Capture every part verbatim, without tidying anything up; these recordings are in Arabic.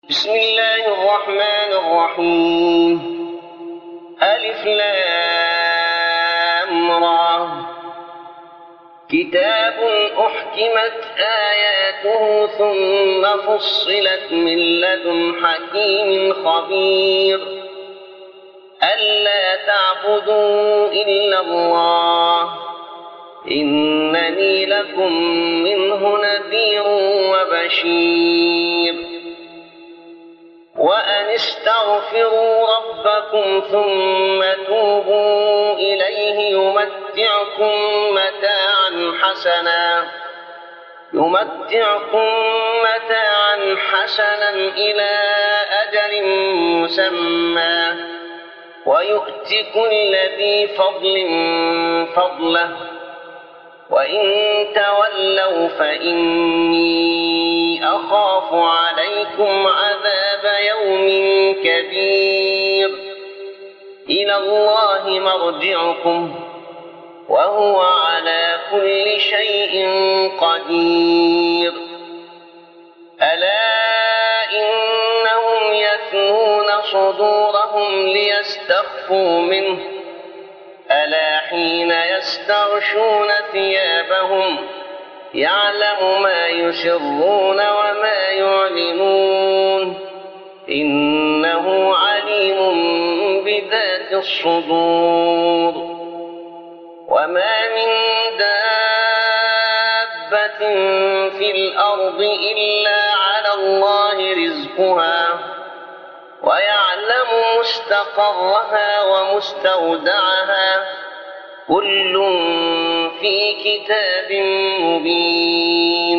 بسم الله الرحمن الرحيم. ألف لام را. كتاب أحكمت آياته ثم فصلت من لدن حكيم خبير ألا تعبدوا إلا الله إنني لكم منه نذير وبشير. وأن استغفروا ربكم ثم توبوا إليه يمتعكم متاعا حسنا يمتعكم متاعا حسنا إلى أجل مسمى ويؤت كل ذي فضل فضله وإن تولوا فإني أخاف عليكم عذاب يوم كبير. إلى الله مرجعكم وهو على كل شيء قدير. ألا إنهم يثنون صدورهم ليستخفوا منه ألا حين يستغشون ثيابهم يعلم ما يسرون وما يعلنون إنه عليم بذات الصدور. وما من دابة في الأرض إلا على الله رزقها ويعلم مستقرها ومستودعها كل في كتاب مبين.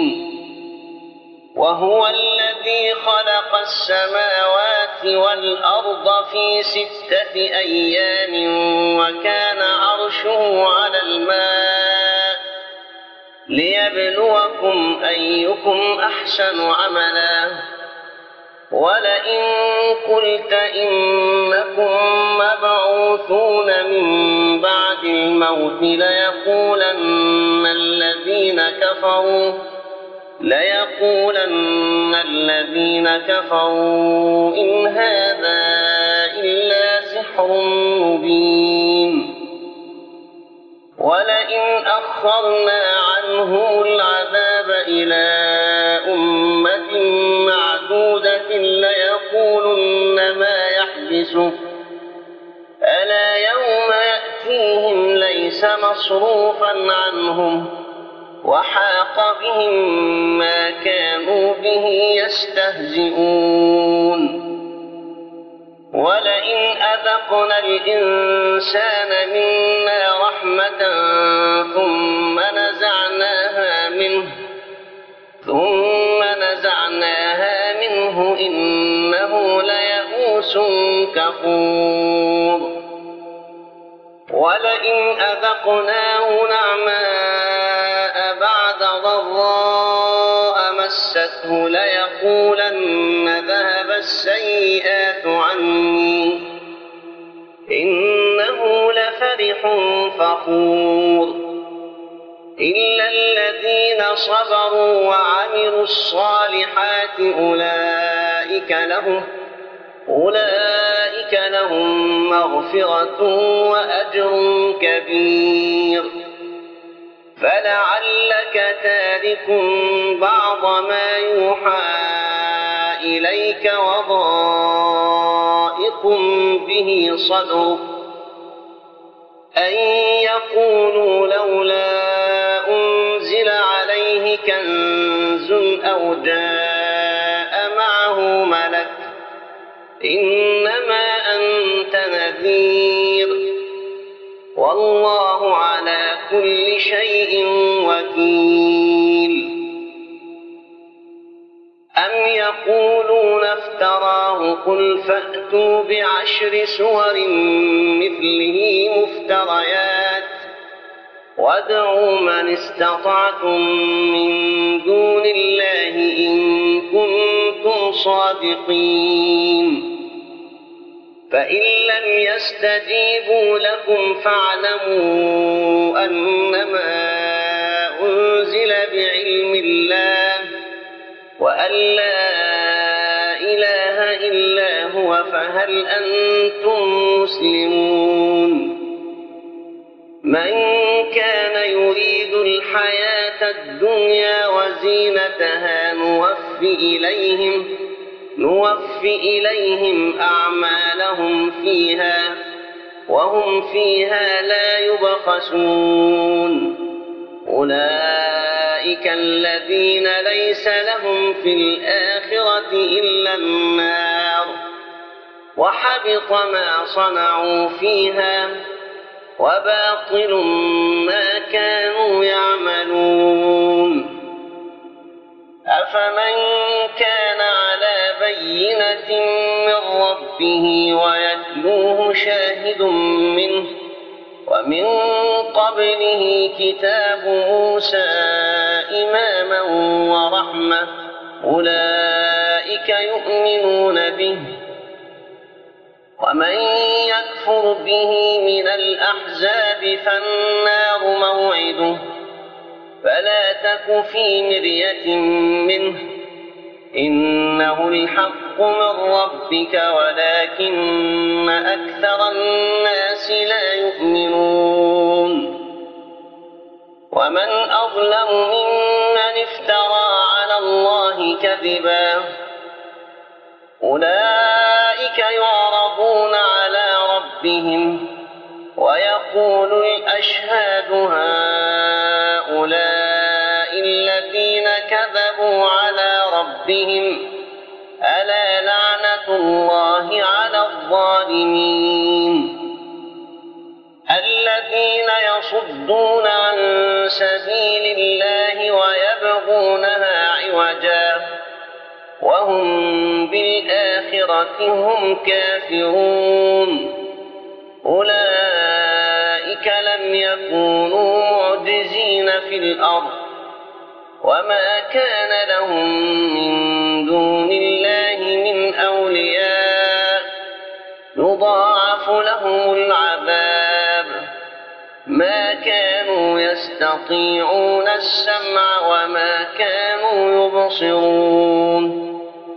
وهو الذي خلق السماوات والأرض في ستة أيام وكان عرشه على الماء ليبلوكم أيكم أحسن عملا. ولئن قلت إنكم مبعوثون من بعد الموت ليقولن الذين كفروا ليقولن الذين كفروا إن هذا إلا سحر مبين. ولئن أخرنا عنهم العذاب إلى أمة معدودة ليقولن ما يحبسه ألا يوم يأتيهم ليس مصروفا عنهم وحاق بهم ما كانوا به يستهزئون. ولئن أذقنا الإنسان منا رحمة ثم نزعناها منه ثم نزعناها منه إنه ليئوس كفور. ولئن أذقناه نعماء بعد ضراء مسته ليقولن ذهب السيئات عني إنه لفرح فخور. إلا الذين صبروا وعملوا الصالحات أولئك لهم أولئك لهم مغفرة وأجر كبير. فلعلك تارك بعض ما يوحى إليك وضائق به صدرك أن يقولوا لولا أنزل عليه كنز أو جاء معه ملك إنما أنت نذير والله على كل شيء وكيل. أم يقولون افتراه قل فأتوا بعشر سور مثله مفتريات وادعوا من استطعتم من دون الله إن كنتم صادقين. فإن لم يستجيبوا لكم فاعلموا أنما أنزل بعلم الله وأن لا إله هو فهل أنتم مسلمون من كان يريد الحياة الدنيا وزينتها نوف إليهم, نوف إليهم أعمالهم فيها وهم فيها لا يبخسون أولئك الذين ليس لهم في الآخرة إلا النار وحبط ما صنعوا فيها وباطل ما كانوا يعملون أفمن كان على بينة من ربه ويتلوه شاهد منه ومن قبله كتاب موسى إماما ورحمة أولئك يؤمنون به ومن يكفر به من الأحزاب فالنار موعده فلا تك في مرية منه إنه الحق من ربك ولكن أكثر الناس لا يؤمنون ومن أظلم ممن افترى على الله كذبا أولئك يعرضون على ربهم ويقول الأشهاد هؤلاء الذين كذبوا على ربهم ألا لعنة الله على الظالمين الذين يصدون عن سبيل الله ويبغونها عوجا وهم بالآخرة هم كافرون أولئك لم يكونوا معجزين في الأرض وما كان لهم من دون الله من أولياء يضاعف لهم العذاب ما كانوا يستطيعون السمع وما كانوا يبصرون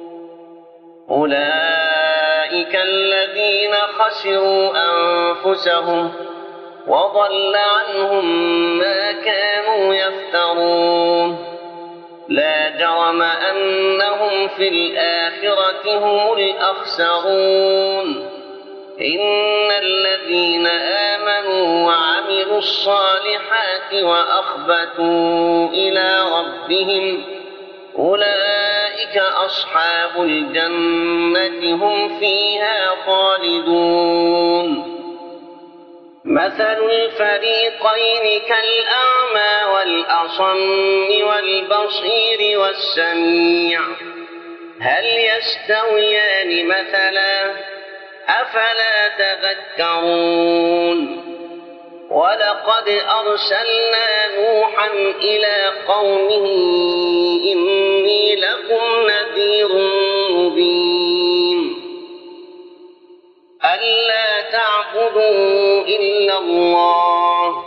أولئك الذين خسروا أنفسهم وضل عنهم ما كانوا يفترون لا جرم أنهم في الآخرة هم الأخسرون إن الذين آمنوا وعملوا الصالحات وأخبتوا إلى ربهم أولئك أصحاب الجنة هم فيها خالدون مثل الفريقين كالأعمى والأصم والبصير والسميع هل يستويان مثلا أفلا تذكرون ولقد أرسلنا نوحا إلى قومه إني لكم نذير مبين ألا تعبدوا إلا الله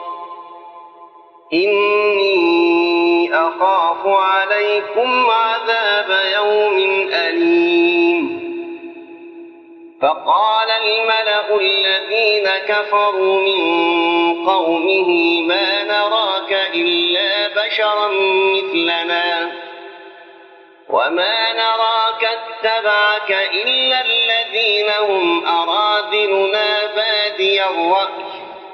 إني أخاف عليكم عذاب يوم أليم فقال الملأ الذين كفروا من قومه ما نراك إلا بشرا مثلنا وما نراك اتبعك إلا الذين هم أراذلنا بادي الرأي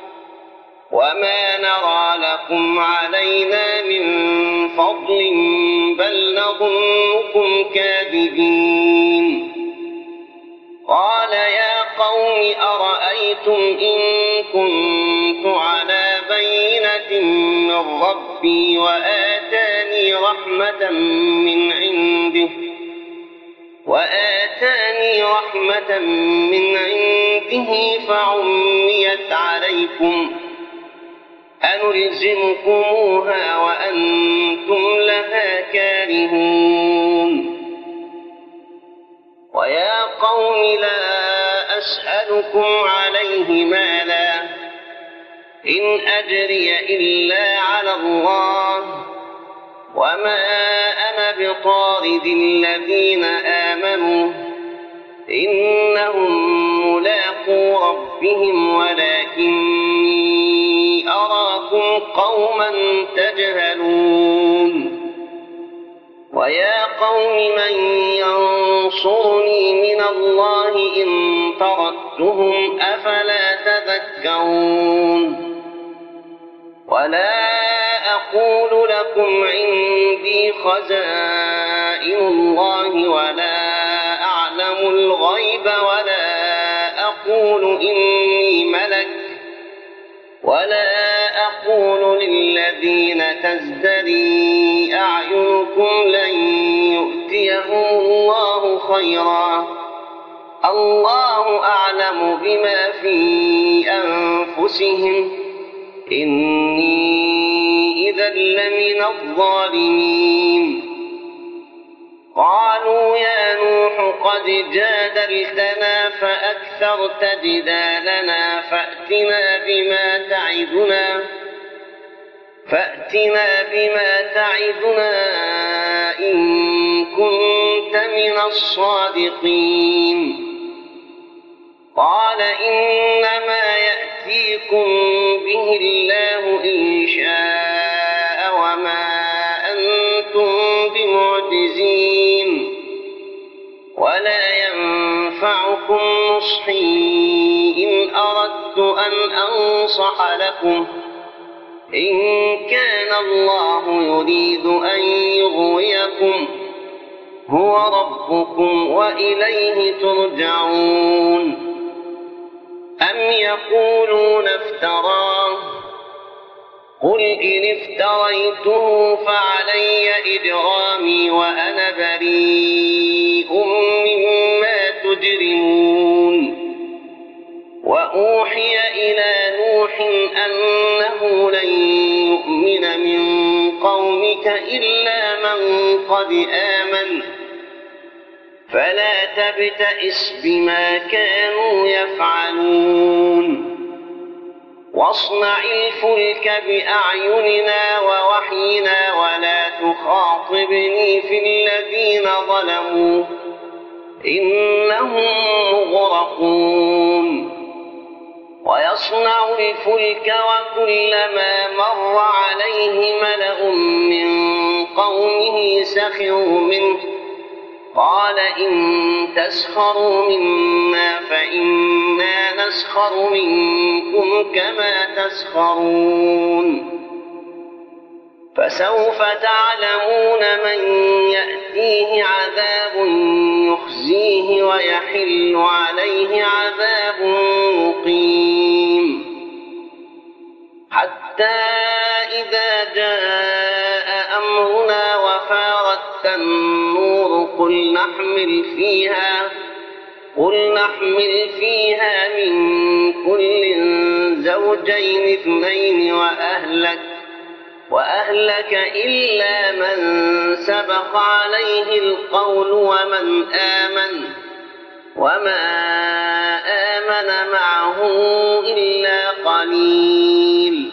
وما نرى لكم علينا من فضل بل نظنكم كاذبين قال يا قوم أرأيتم إن كنت على بينة من ربي وآتاني رحمة من عنده وآتاني رحمة من عنده فعميت عليكم أنلزمكموها وأنتم لها كارهون ويا قوم لا أسألكم عليه مالا إن أجري إلا على الله وما أنا بطارد الذين آمنوا إنهم إنهم ملاقو ربهم ولكني أراكم قوما تجهلون ويا قوم من ينصرني من الله إن طردتهم أفلا تذكرون ولا أقول لكم عندي خزائن الله ولا أعلم الغيب ولا أقول إني ملك ولا أقول للذين تزدري أعينكم لن يؤتيهم الله خيرا الله أعلم بما في أنفسهم إني إذا لمن الظالمين قالوا يا نوح قد جادلتنا فأكثرت جدالنا فأتنا بما تعدنا فأتنا بما تعدنا إن كنت من الصادقين قال إنما يأتيكم به الله إن شاء وما أنتم بمعجزين ولا ينفعكم نصحي إن أردت أن أنصح لكم إن كان الله يريد أن يغويكم هو ربكم وإليه ترجعون أم يقولون افتراه قل إن افتريته فعلي إجرامي وأنا بريء مما تجرمون وأوحي إلى نوح أنه لن يؤمن من قومك إلا من قد آمن فلا تبتئس بما كانوا يفعلون واصنع الفلك بأعيننا ووحينا ولا تخاطبني في الذين ظلموا إنهم مغرقون ويصنع الفلك وكلما مر عليه ملأ من قومه سخروا منه قال إن تسخروا منا فإنا نسخر منكم كما تسخرون فسوف تعلمون من يأتيه عذاب يخزيه ويحل عليه عذاب مقيم حتى إذا جاء أمرنا وفارت النور قل نحمل فيها قل نحمل فيها من كل زوجين اثنين وأهلك وأهلك إلا من سبق عليه القول ومن آمن وما آمن معه إلا قليل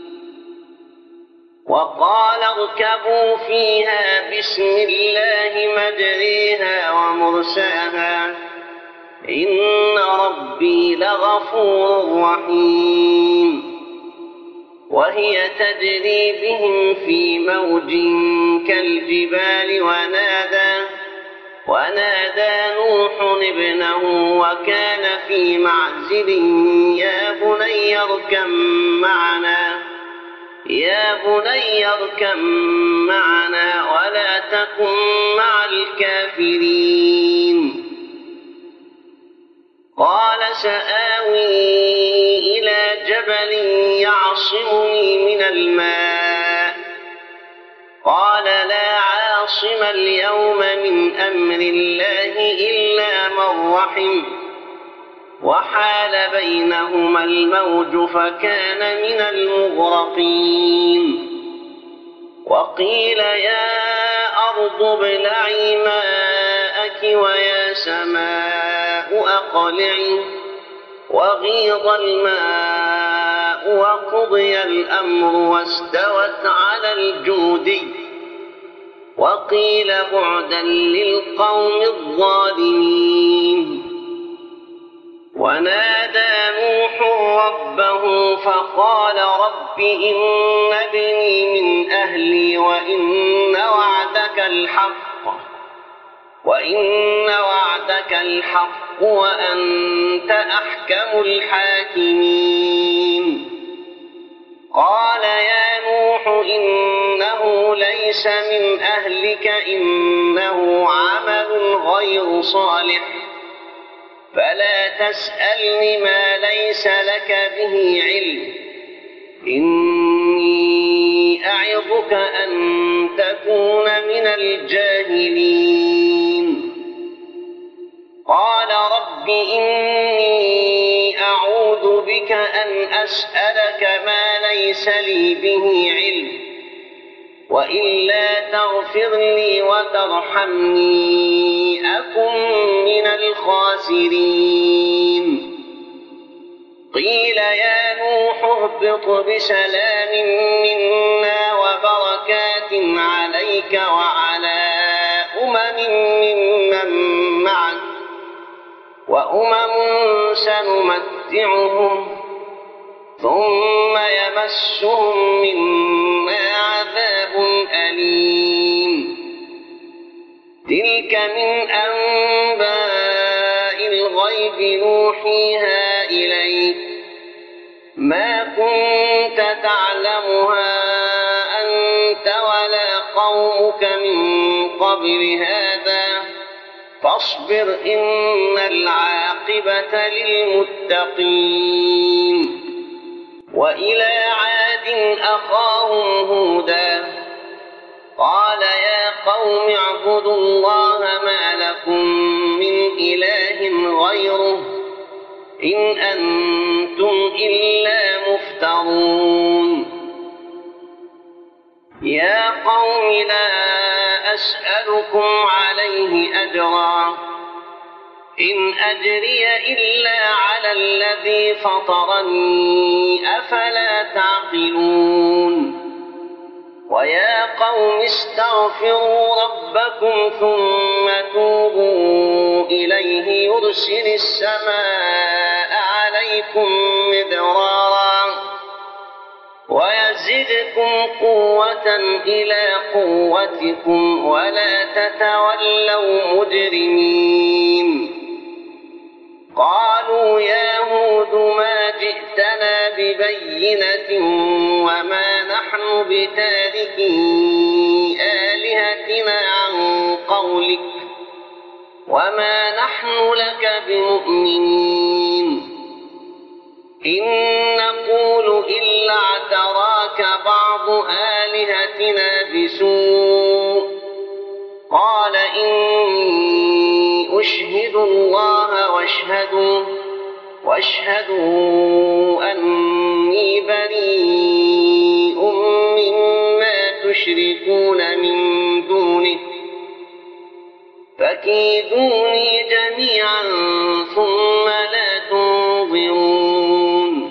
وقال اركبوا فيها بسم الله مجريها ومرساها إن ربي لغفور رحيم وهي تجري بهم في موج كالجبال ونادى ونادى نوح ابنه وكان في معزل يا بني اركب معنا يا بني اركب معنا ولا تكن مع الكافرين قال سآوي إلى جبل يعصمني من الماء قال لا عاصم اليوم من أمر الله إلا من رحم وحال بينهما الموج فكان من المغرقين وقيل يا أرض ابلعي ماءك ويا سماء أقلعي وغيض الماء وقضي الأمر واستوت على الجودي وقيل بعدا للقوم الظالمين ونادى نوح ربه فقال رب إن ابني من أهلي وإن وعدك الحق وإن وعدك الحق وأنت أحكم الحاكمين قال يا نوح إنه ليس من أهلك إنه عمل غير صالح فلا تسألني ما ليس لك به علم إني أعظك أن تكون من الجاهلين قال رب إني أعوذ بك أن أسألك ما ليس لي به علم وإلا تغفر لي وترحمني أكن من الخاسرين قيل يا نوح اهبط بسلام منا وبركات عليك وعلى أمم ممن معك وأمم سنمتعهم ثم يمسهم منا عذاب أليم تلك من أنباء الغيب نوحيها إليك ما كنت تعلمها أنت ولا قومك من قبل هذا فاصبر إن العاقبة للمتقين وإلى عاد أخاهم هودا قال يا قوم اعبدوا الله ما لكم من إله غيره إن أنتم إلا مفترون يا قوم لا أسألكم عليه أجرا إن أجري إلا على الذي فطرني أفلا تعقلون ويا قوم استغفروا ربكم ثم توبوا إليه يرسل السماء عليكم مدرارا ويزدكم قوة إلى قوتكم ولا تتولوا مجرمين قالوا يا هود ما جئتنا ببينة وما نحن بتاركي آلهتنا عن قولك وما نحن لك بمؤمنين إن نقول إلا اعتراك بعض آلهتنا بسوء قال إني أشهد الله واشهدوا واشهدوا أني بريء مما تشركون من دونه فكيدوني جميعا ثم لا تنظرون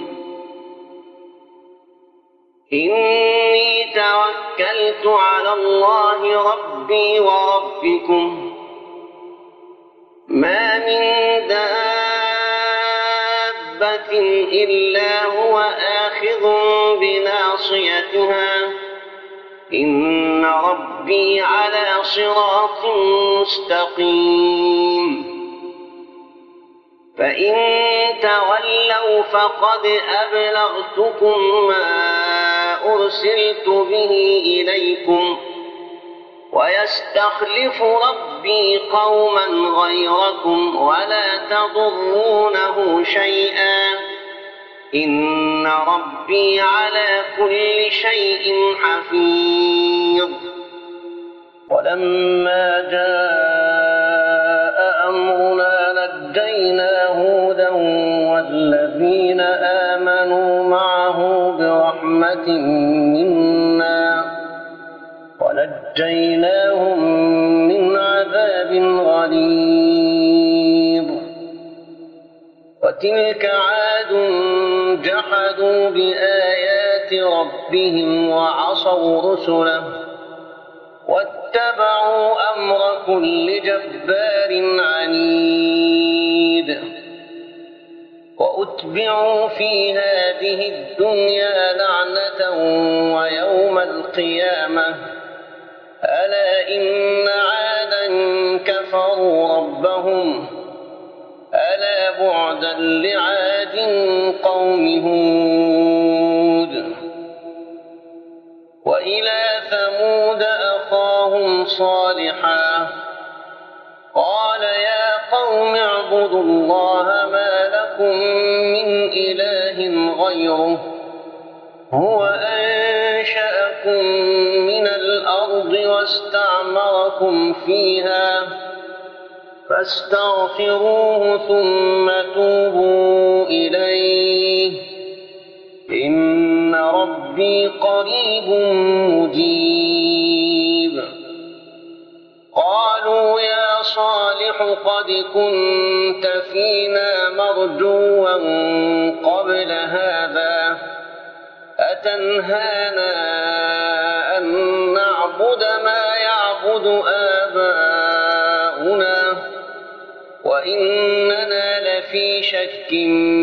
إني توكلت على الله ربي وربكم ما من دابة إلا هو آخذ بناصيتها إن ربي على صراط مستقيم فإن تولوا فقد أبلغتكم ما أرسلت به إليكم ويستخلف ربي قوما غيركم ولا تضرونه شيئا إن ربي على كل شيء حفيظ ولما جاء أمرنا نجينا هودا والذين آمنوا معه برحمة منا ونجيناهم من عذاب غليظ وتلك عاد جحدوا بآيات ربهم وعصوا رسله واتبعوا أمر كل جبار عنيد وأتبعوا في هذه الدنيا لعنة ويوم القيامة ألا إن عادا كفروا ربهم ألا بعدا لعاد قوم هود وإلى ثمود أخاهم صالحا قال يا قوم اعبدوا الله ما لكم من إله غيره هو أنشأكم من الأرض واستعمركم فيها فاستغفروه ثم توبوا إليه إن ربي قريب مجيب قالوا يا صالح قد كنت فينا مرجوا قبل هذا أتنهانا أن نعبد ما يعبد آباؤنا وإننا لفي شك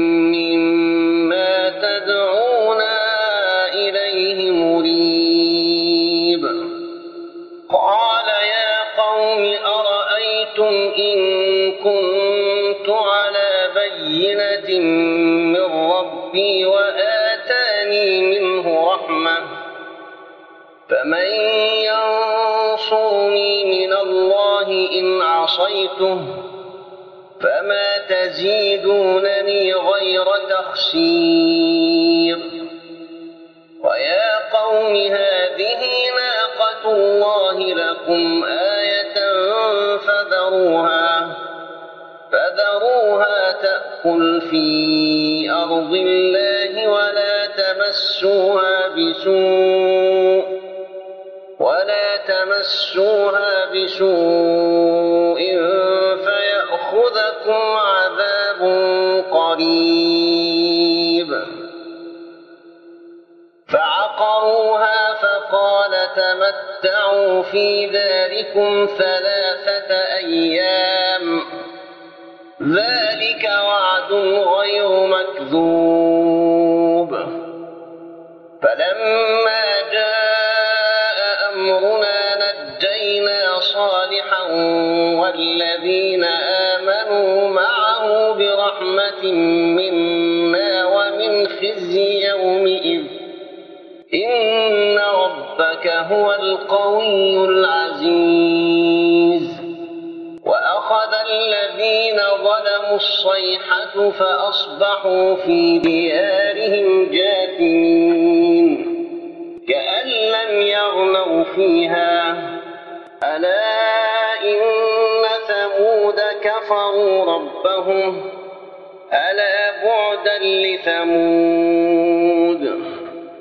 مما تدعونا إليه مريب قال يا قوم أرأيتم إن كنت على بينة من ربي وآتاني منه رحمة فمن ينصرني من الله إن عصيته فما تزيدونني غير تخسير ويا قوم هذه ناقة الله لكم آية فذروها فذروها تأكل في أرض الله ولا تمسوها بسوء ولا تمسوها بسوء فيأخذكم عذاب قريب فعقروها فقال تمتعوا في داركم ثلاثة أيام ذلك وعد غير مكذوب فلما جاء أمرنا نجينا صالحا والذين آمنوا معه برحمة منا ومن خزي يومئذ إن ربك هو القوي العزيز وأخذ الذين ظلموا الصيحة فأصبحوا في ديارهم جاثمين كأن لم يغنوا فيها ألا إن ثمود كفروا ربهم ألا بعدا لثمود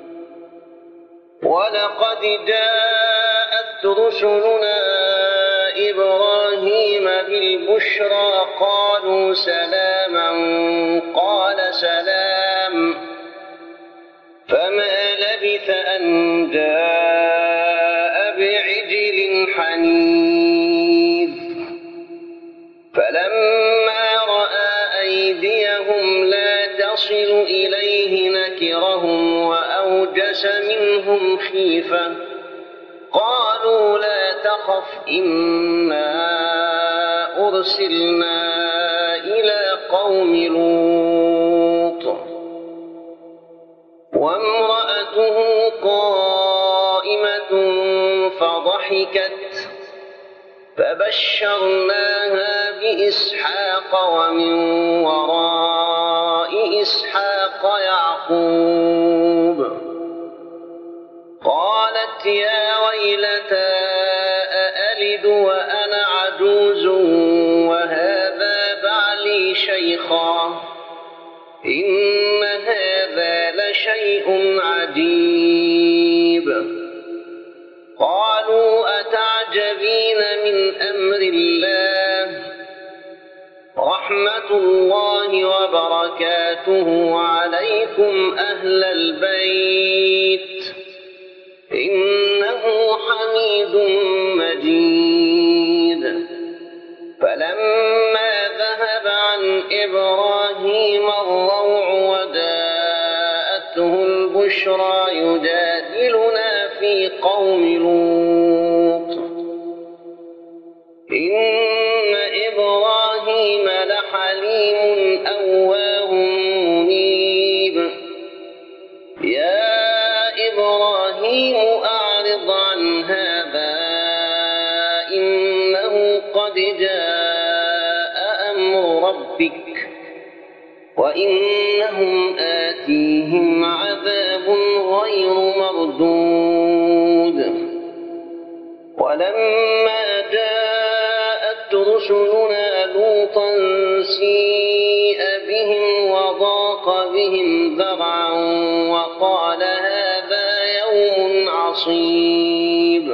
ولقد جاءت رسلنا إبراهيم بالبشرى قالوا سلاما قال سلام فما لبث أن جاء بعجل حنيذ فلما رأى أيديهم لا تصل إليه نكرهم وأوجس منهم خيفة قالوا لا تخف إنا أرسلنا إلى قوم لوط وامرأته قائمة فضحكت فبشرناها بإسحاق ومن وراء إسحاق يعقوب قالت يا ويلتى أألد وأنا عجوز وهذا بعلي شيخا إن هذا لشيء عجيب قالوا أتعجبين من أمر الله رحمة الله وبركاته عليكم أهل البيت إنه حميد مجيد فلما ذهب عن إبراهيم الروع وجاءته البشرى يجادلنا في قوم لوط إن إبراهيم لحليم أواه منيب يا إبراهيم أعرض عن هذا إنه قد جاء أمر ربك وإنهم آتيهم عذاب غير مردود ولما جاءت رسلنا لوطا سيء بهم وضاق بهم ذرعا وقال هذا يوم عصيب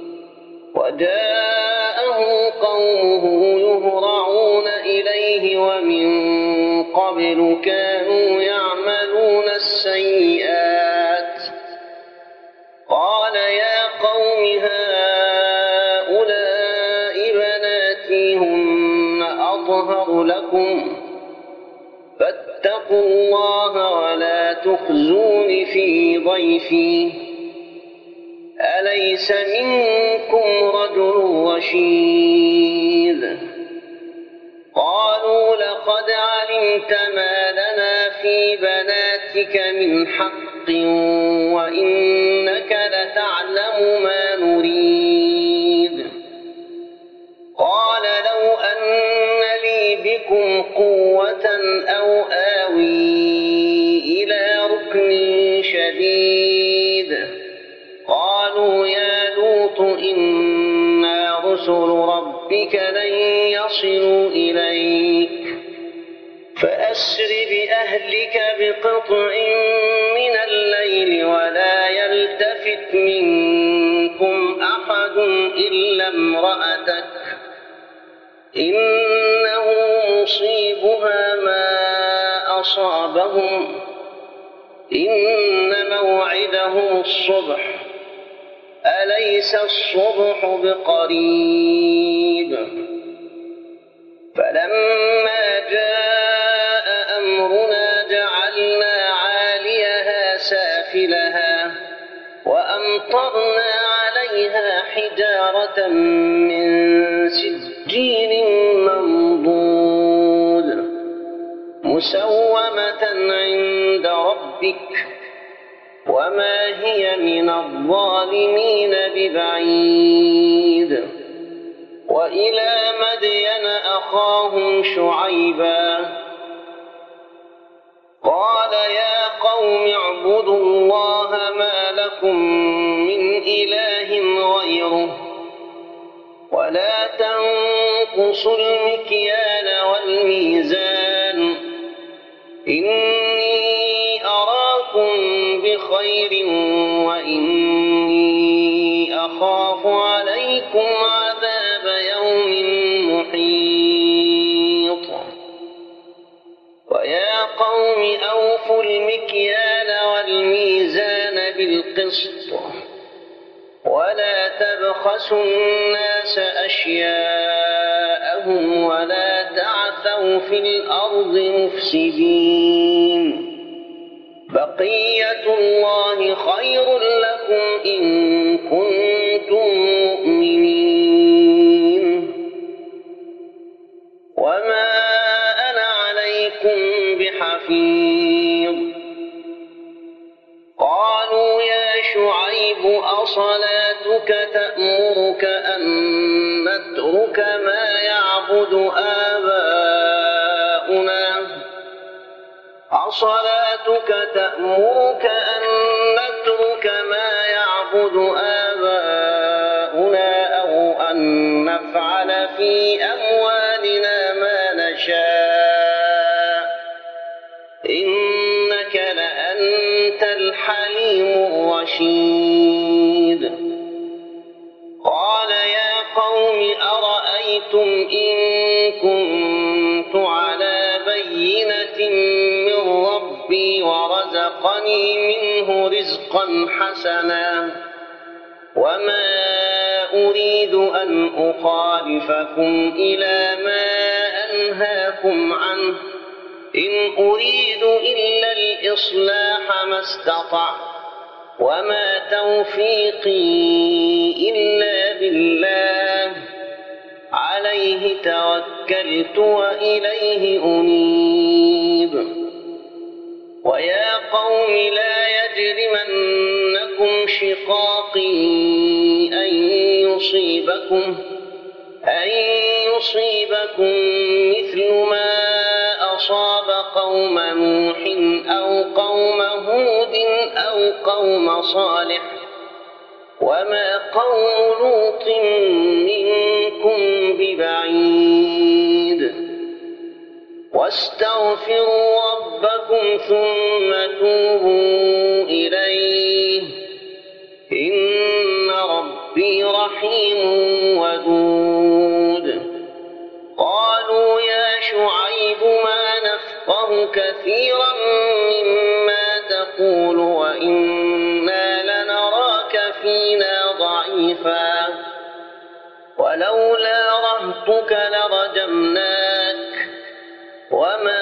وجاءه قومه يهرعون إليه ومن قبل كانوا يعملون السيئات قال يا قوم هؤلاء بناتي هن أطهر لكم فاتقوا الله ولا تخزون في ضيفي أليس منكم رجل رشيد قالوا لقد علمت ما لنا في بناتك من حق وإنك لتعلم ما نريد قال لو أن لي بكم قوة أو آوي إلى ركن شديد قالوا يا لوط إنا رسل ربك لن يصلوا إليك فأسر بأهلك بقطع من الليل ولا يلتفت منكم أحد إلا امرأتك إنه مصيبها ما أصابهم إن موعدهم الصبح أليس الصبح بقريب فلما جاء أمرنا جعلنا عاليها سافلها وأمطرنا عليها حجارة من سجيل منضود مسومة عند ربك وما هي من الظالمين ببعيد وإلى مدين أخاهم شعيبا قال يا قوم اعبدوا الله ما لكم من إله غيره ولا تنقصوا المكيال والميزان إني أراكم بخير وإني أخاف عليكم عذاب يوم محيط ويا قوم أوفوا المكيال والميزان بالقسط ولا تبخسوا الناس أشياءهم ولا تعثوا في الأرض مفسدين بقية الله خير لكم إن كنتم مؤمنين وما أنا عليكم بحفيظ قالوا يا شعيب أصلاتك تأمرك أن نترك ما يعبد آباؤنا أصلاتك تأمرك أن نترك ما يعبد آباؤنا أو أن نفعل في أموالنا ما نشاء إنك لأنت الحليم الرشيد قال يا قوم أرأيتم إن كنت على بينة من ربي ورزقني منه رزقا حسنا وما أريد أن أخالفكم إلى ما أنهاكم أنهاكم عنه إن أريد إلا الإصلاح ما استطعت وما توفيقي إلا بالله عليه توكلت وإليه أنيب. ويا قوم لا يجرمنكم شقاقي أن يصيبكم أن يصيبكم مثل ما أصاب قوم نوح أو قوم هود أو قوم صالح وما قوم لوط منكم ببعيد. واستغفروا ربكم ثم توبوا إليه إن ربي رحيم ودود. قالوا يا شعيب ما نفقه كثيرا مما تقول وإنا لنراك فينا ضعيفا ولولا رهطك لرجمناك وما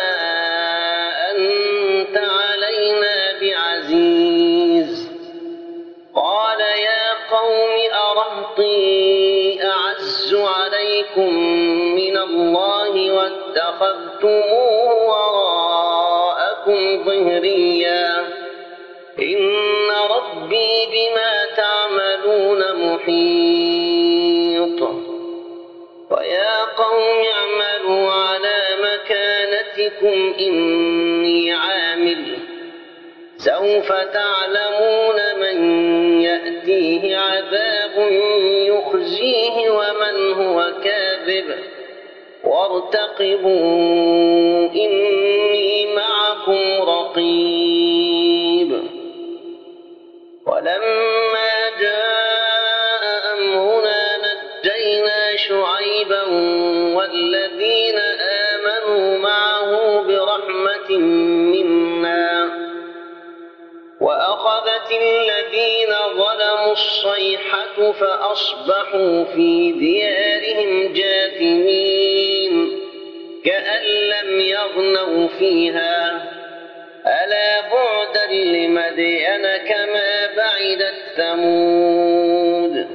أنت علينا بعزيز. قال يا قوم أرهطي أعز عليكم من الله واتخذتموه وراءكم ظهريا إن ربي بما تعملون محيط. ويا قوم اعملوا على مكانتكم إني عامل سوف تعلمون من يأتيه عذاب يخزيه ومن هو كاذب وارتقبوا إني معكم رقيب. ولما جاء أمرنا نجينا شعيبا والذين آمنوا معه برحمة منا وأخذت الذين ظلموا الصيحة فأصبحوا في ديارهم جاثمين كأن لم يغنوا فيها ألا بعدا لمدين كما بعدت ثمود.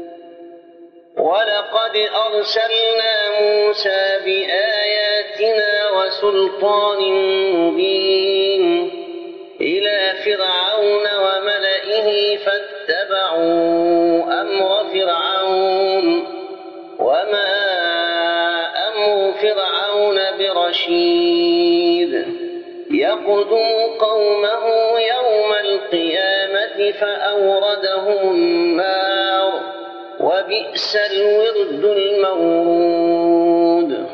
ولقد أرسلنا موسى بآياتنا وسلطان مبين إلى فرعون وملئه فاتبعوا أمر فرعون وما أمر فرعون برشيد يقدم قومه يوم القيامة فأوردهم النار وبئس الورد المورود.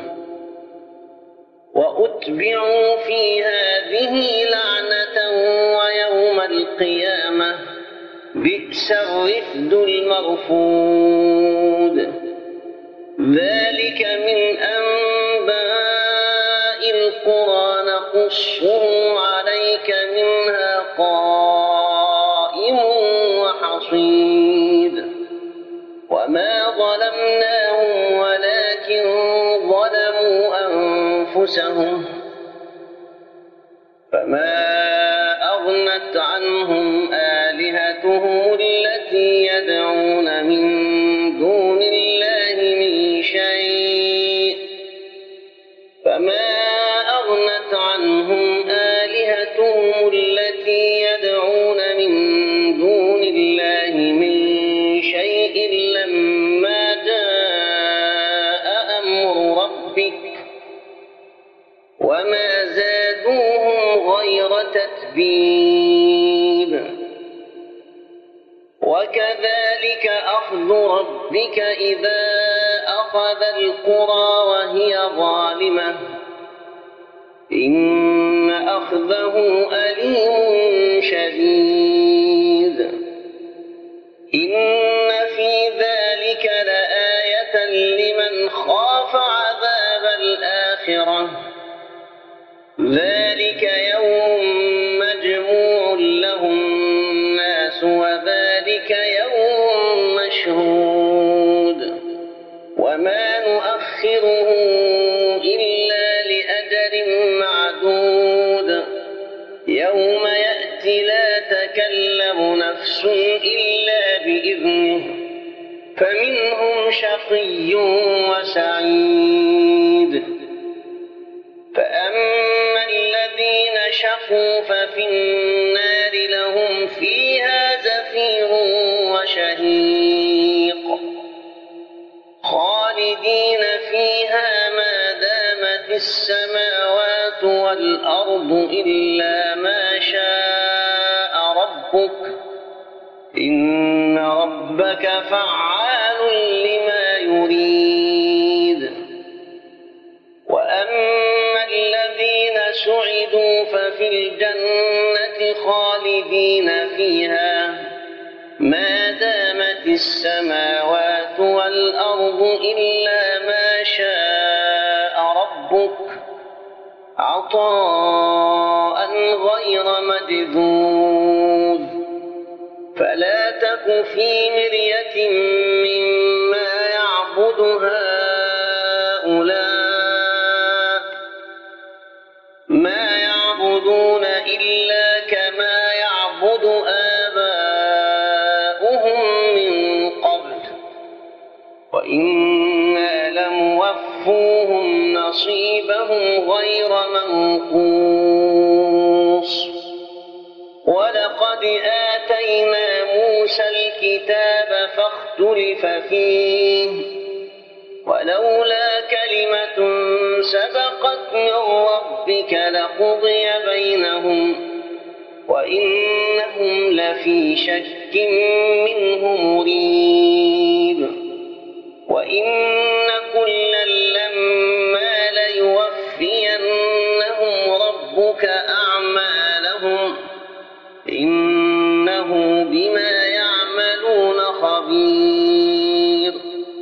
وأتبعوا في هذه لعنة ويوم القيامة بئس الرفد المرفود. ذلك من أنباء القرى نقصه عليك منها قائم وحصيد. وما ظلمناهم ولكن ظلموا أنفسهم فما أغنت عنهم آلهتهم التي يدعون من دون الله من شيء فما أغنت عنهم آلهتهم التي يدعون من دون الله من شيء لما جاء أمر ربك وما زادوهم غير تتبيب. وكذلك أخذ ربك إذا أخذ القرى وهي ظالمة إن أخذه أليم شديد. إن في ذلك لآية لمن خاف عذاب الآخرة ذلك يوم مجموع له الناس وذلك يوم مشهود وما نؤخره إلا لأجل نفس إلا بإذنه فمنهم شقي وسعيد. فأما الذين شقوا ففي النار لهم فيها زفير وشهيق خالدين فيها ما دامت السماوات والأرض إلا ما شاء ربك إن ربك فعال لما يريد. وأما الذين سعدوا ففي الجنة خالدين فيها ما دامت السماوات والأرض إلا ما شاء ربك عطاء غير مجذوذ. فلا تك في مرية مما يعبد هؤلاء ما يعبدون إلا كما يعبد آباؤهم من قبل وإنا لموفوهم نصيبهم غير منقوص. ولقد آتينا موسى الكتاب فاختلف فيه ولولا كلمة سبقت من ربك لقضي بينهم وإنهم لفي شك منه مريب. وإن كلا لما ليوفينهم ربك أعمالهم إنه بما يعملون خبير.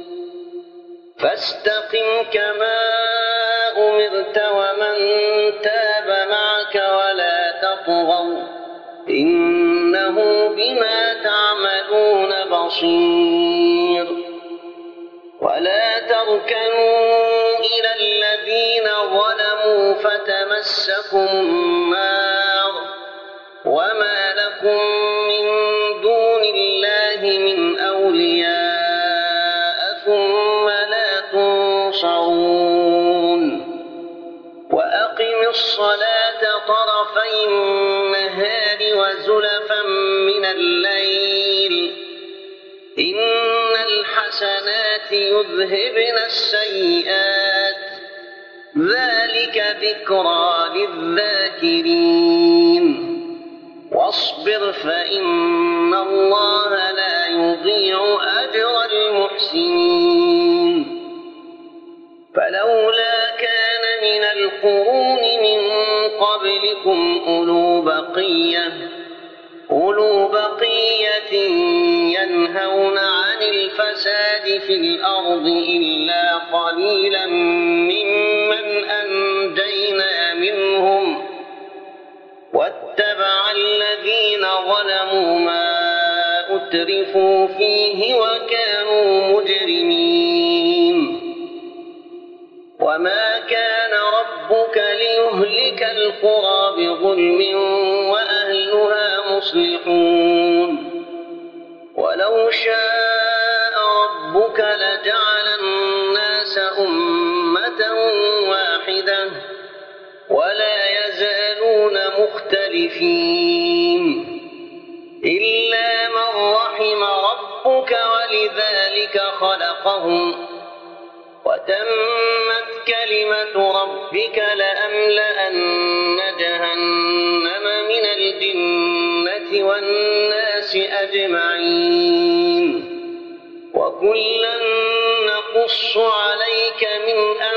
فاستقم كما أمرت ومن تاب معك ولا تطغوا إنه بما تعملون بصير. ولا تركنوا إلى الذين ظلموا فتمسكم النار وما لكم من دون الله من أولياء ثم لا تنصرون. وأقم الصلاة طرفي النهار وزلفا من الليل إن الحسنات يذهبن السيئات ذلك ذكرى للذاكرين. واصبر فإن الله لا يضيع أجر المحسنين. فلولا كان من القرون من قبلكم أولو بقية أولو بقية ينهون عن الفساد في الأرض إلا قليلا ممن أنجينا منهم واتبع الذين ظلموا ما أترفوا فيه وكانوا مجرمين. وما كان ربك ليهلك القرى بظلم وأهلها مصلحون. ولو شاء ربك لجعل الناس أمة واحدة ولا يزالون مختلفين إلا من رحم ربك ولذلك خلقهم وتمت كلمة ربك لأملأن جهنم من الجنة والناس أجمعين. وكلا نقص عليك من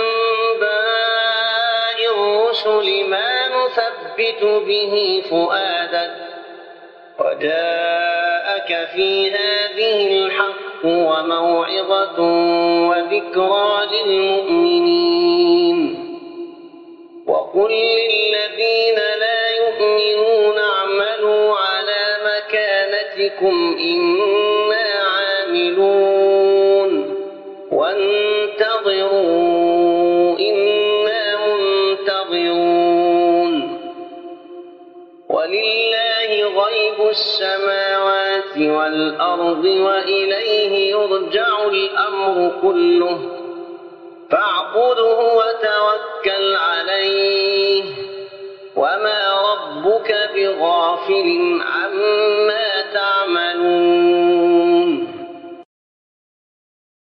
أنباء الرسل ما نثبت به فؤادك وجاءك في هذه الحق وموعظة وذكرى للمؤمنين. وقل للذين لا يؤمنون اعملوا على مكانتكم إنا عاملون وانتظروا إنا منتظرون. ولله غيب السماوات والأرض وإليه يرجع الأمر كله فاعبده وتوكل عليه وما ربك بغافل عما